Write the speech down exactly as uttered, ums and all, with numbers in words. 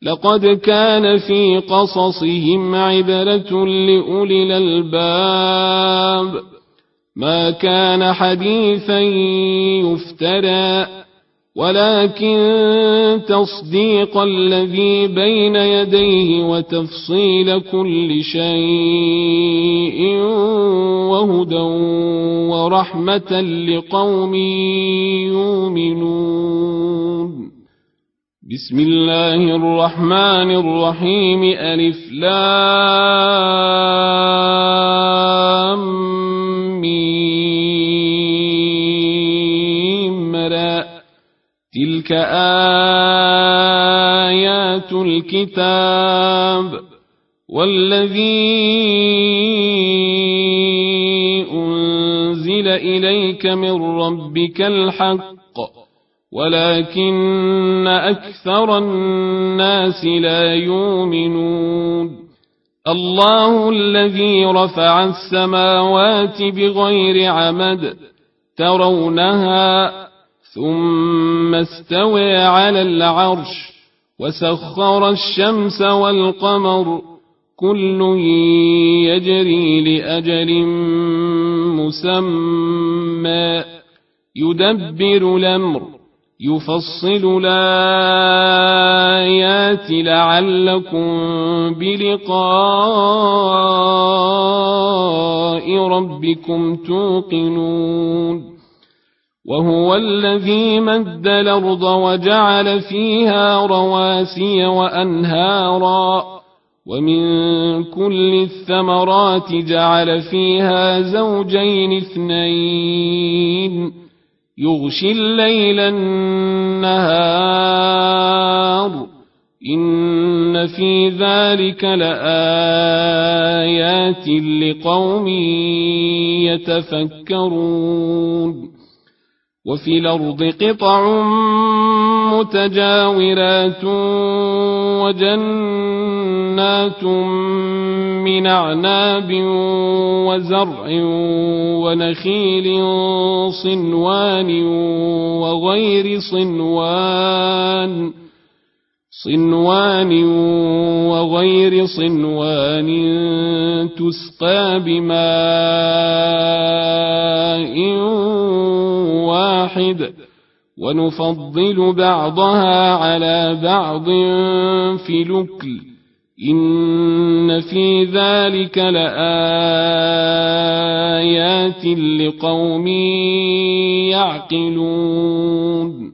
لقد كان في قصصهم عبرة لأولي الألباب ما كان حديثا يفترى ولكن تصديق الذي بين يديه وتفصيل كل شيء وهدى ورحمة لقوم يؤمنون. بسم الله الرحمن الرحيم. ألف لام ميم را تلك آيات الكتاب والذي أنزل إليك من ربك الحق ولكن أكثر الناس لا يؤمنون. الله الذي رفع السماوات بغير عمد ترونها ثم استوى على العرش وسخر الشمس والقمر كل يجري لأجل مسمى يدبر الأمر يفصل الآيات لعلكم بلقاء ربكم توقنون. وهو الذي مد الأرض وجعل فيها رواسي وأنهارا ومن كل الثمرات جعل فيها زوجين اثنين يغشي الليل النهار إن في ذلك لآيات لقوم يتفكرون. وفي الأرض قطع متجاورات وجنات من أعناب وزرع ونخيل صنوان وغير صنوان صنوان وغير صنوان تسقى بماء واحد ونفضل بعضها على بعض في الأكل إن في ذلك لآيات لقوم يعقلون.